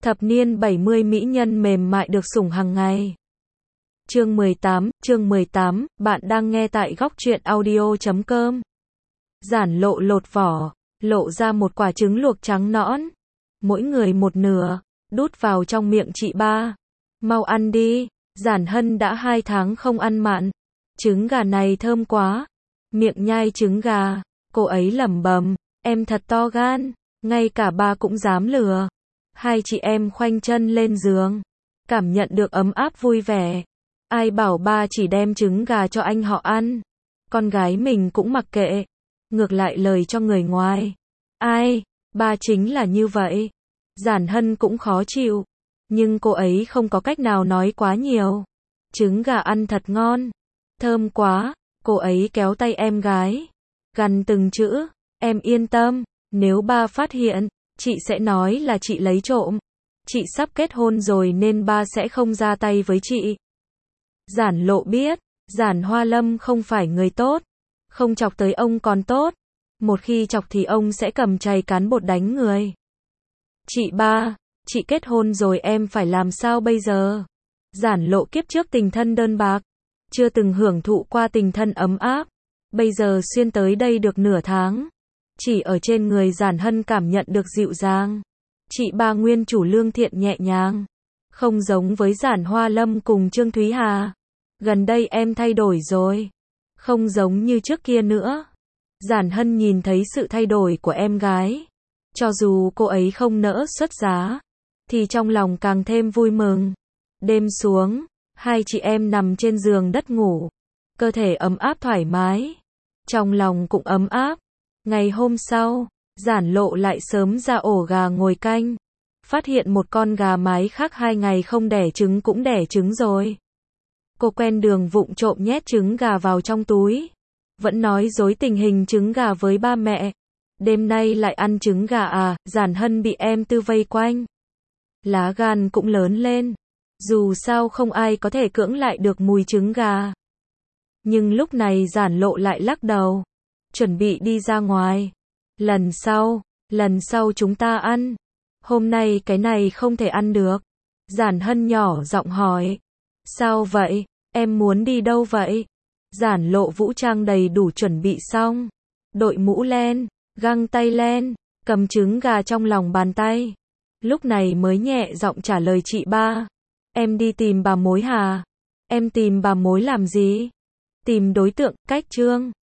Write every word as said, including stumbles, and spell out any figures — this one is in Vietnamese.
Thập niên bảy mươi mỹ nhân mềm mại được sủng hàng ngày. Chương mười tám, chương mười tám, bạn đang nghe tại góc truyện audio chấm com. Giản Lộ lột vỏ, lộ ra một quả trứng luộc trắng nõn. Mỗi người một nửa, đút vào trong miệng chị ba. Mau ăn đi, Giản Hân đã hai tháng không ăn mặn. Trứng gà này thơm quá. Miệng nhai trứng gà, cô ấy lẩm bẩm, em thật to gan, ngay cả ba cũng dám lừa. Hai chị em khoanh chân lên giường, cảm nhận được ấm áp vui vẻ. Ai bảo ba chỉ đem trứng gà cho anh họ ăn, con gái mình cũng mặc kệ, ngược lại lời cho người ngoài. Ai, ba chính là như vậy. Giản Hân cũng khó chịu, nhưng cô ấy không có cách nào nói quá nhiều. Trứng gà ăn thật ngon, thơm quá. Cô ấy kéo tay em gái, gằn từng chữ, em yên tâm, nếu ba phát hiện, chị sẽ nói là chị lấy trộm. Chị sắp kết hôn rồi nên ba sẽ không ra tay với chị. Giản Lộ biết, Giản Hoa Lâm không phải người tốt, không chọc tới ông còn tốt, một khi chọc thì ông sẽ cầm chày cán bột đánh người. Chị ba, chị kết hôn rồi em phải làm sao bây giờ? Giản Lộ kiếp trước tình thân đơn bạc, chưa từng hưởng thụ qua tình thân ấm áp, bây giờ xuyên tới đây được nửa tháng. Chỉ ở trên người Giản Hân cảm nhận được dịu dàng. Chị ba nguyên chủ lương thiện nhẹ nhàng, không giống với Giản Hoa Lâm cùng Trương Thúy Hà. Gần đây em thay đổi rồi, không giống như trước kia nữa. Giản Hân nhìn thấy sự thay đổi của em gái, cho dù cô ấy không nỡ xuất giá, thì trong lòng càng thêm vui mừng. Đêm xuống, hai chị em nằm trên giường đất ngủ, cơ thể ấm áp thoải mái, trong lòng cũng ấm áp. Ngày hôm sau, Giản Lộ lại sớm ra ổ gà ngồi canh, phát hiện một con gà mái khác hai ngày không đẻ trứng cũng đẻ trứng rồi. Cô quen đường vụng trộm nhét trứng gà vào trong túi, vẫn nói dối tình hình trứng gà với ba mẹ. Đêm nay lại ăn trứng gà à? Giản Hân bị em Tư vây quanh, lá gan cũng lớn lên. Dù sao không ai có thể cưỡng lại được mùi trứng gà. Nhưng lúc này Giản Lộ lại lắc đầu, chuẩn bị đi ra ngoài. Lần sau, lần sau chúng ta ăn. Hôm nay cái này không thể ăn được. Giản Hân nhỏ giọng hỏi. Sao vậy? Em muốn đi đâu vậy? Giản Lộ vũ trang đầy đủ chuẩn bị xong. Đội mũ len, găng tay len, cầm trứng gà trong lòng bàn tay. Lúc này mới nhẹ giọng trả lời chị ba. Em đi tìm bà mối Hà. Em tìm bà mối làm gì? Tìm đối tượng, cách Trương.